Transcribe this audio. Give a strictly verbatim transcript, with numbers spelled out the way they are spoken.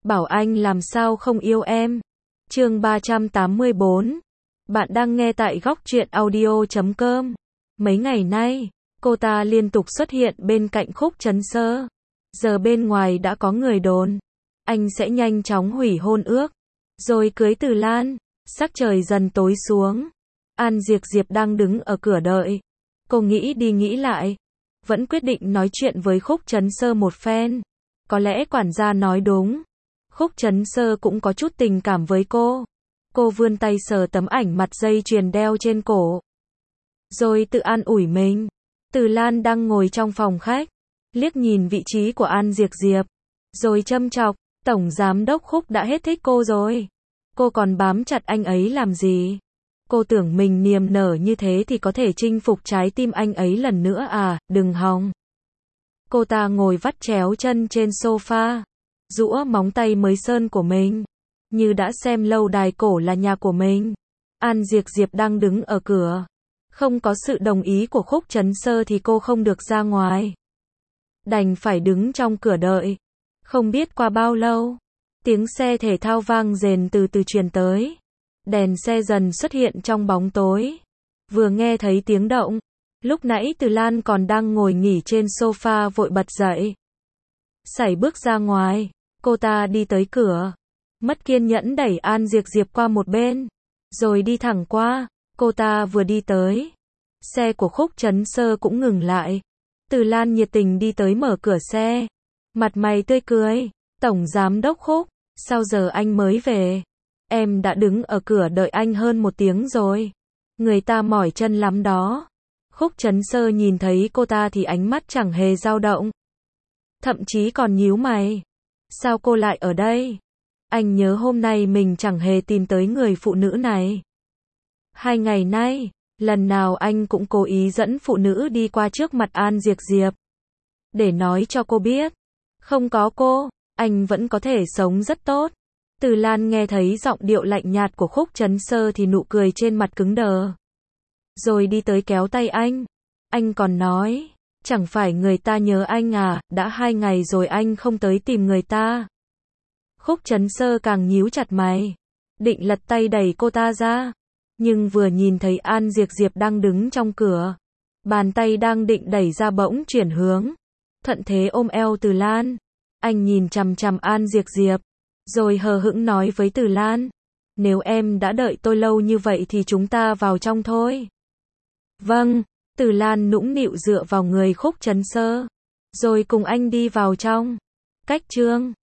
bảo anh làm sao không yêu em. Chương ba trăm tám mươi bốn. Bạn đang nghe tại góc truyện audio chấm com. Mấy ngày nay, cô ta liên tục xuất hiện bên cạnh Khúc Trấn Sơ. Giờ bên ngoài đã có người đồn, anh sẽ nhanh chóng hủy hôn ước, rồi cưới Từ Lan. Sắc trời dần tối xuống. An Diệp Diệp đang đứng ở cửa đợi. Cô nghĩ đi nghĩ lại, vẫn quyết định nói chuyện với Khúc Trấn Sơ một phen. Có lẽ quản gia nói đúng. Khúc Trấn Sơ cũng có chút tình cảm với cô. Cô vươn tay sờ tấm ảnh mặt dây chuyền đeo trên cổ, rồi tự an ủi mình. Từ Lan đang ngồi trong phòng khách, liếc nhìn vị trí của An Diệp Diệp, rồi châm chọc, Tổng Giám Đốc Khúc đã hết thích cô rồi. Cô còn bám chặt anh ấy làm gì? Cô tưởng mình niềm nở như thế thì có thể chinh phục trái tim anh ấy lần nữa à, đừng hòng. Cô ta ngồi vắt chéo chân trên sofa, giũa móng tay mới sơn của mình, như đã xem lâu đài cổ là nhà của mình. An Diệp Diệp đang đứng ở cửa. Không có sự đồng ý của Khúc Trấn Sơ thì cô không được ra ngoài. Đành phải đứng trong cửa đợi. Không biết qua bao lâu, tiếng xe thể thao vang rền từ từ truyền tới. Đèn xe dần xuất hiện trong bóng tối. Vừa nghe thấy tiếng động, lúc nãy Từ Lan còn đang ngồi nghỉ trên sofa vội bật dậy. Sải bước ra ngoài, cô ta đi tới cửa, mất kiên nhẫn đẩy An Diệp Diệp qua một bên, rồi đi thẳng qua. Cô ta vừa đi tới, xe của Khúc Trấn Sơ cũng ngừng lại. Từ Lan nhiệt tình đi tới mở cửa xe, mặt mày tươi cười. Tổng Giám Đốc Khúc, sao giờ anh mới về? Em đã đứng ở cửa đợi anh hơn một tiếng rồi. Người ta mỏi chân lắm đó. Khúc Trấn Sơ nhìn thấy cô ta thì ánh mắt chẳng hề dao động, thậm chí còn nhíu mày. Sao cô lại ở đây? Anh nhớ hôm nay mình chẳng hề tìm tới người phụ nữ này. Hai ngày nay, lần nào anh cũng cố ý dẫn phụ nữ đi qua trước mặt An Diệp Diệp, để nói cho cô biết, không có cô, anh vẫn có thể sống rất tốt. Từ Lan nghe thấy giọng điệu lạnh nhạt của Khúc Trấn Sơ thì nụ cười trên mặt cứng đờ. Rồi đi tới kéo tay anh. Anh còn nói, chẳng phải người ta nhớ anh à, đã hai ngày rồi anh không tới tìm người ta. Khúc Trấn Sơ càng nhíu chặt mày, định lật tay đẩy cô ta ra. Nhưng vừa nhìn thấy An Diệp Diệp đang đứng trong cửa, bàn tay đang định đẩy ra bỗng chuyển hướng, thuận thế ôm eo Từ Lan. Anh nhìn chằm chằm An Diệp Diệp, rồi hờ hững nói với Từ Lan, nếu em đã đợi tôi lâu như vậy thì chúng ta vào trong thôi. Vâng. Từ Lan nũng nịu dựa vào người Khúc Trấn Sơ, rồi cùng anh đi vào trong. Cách chương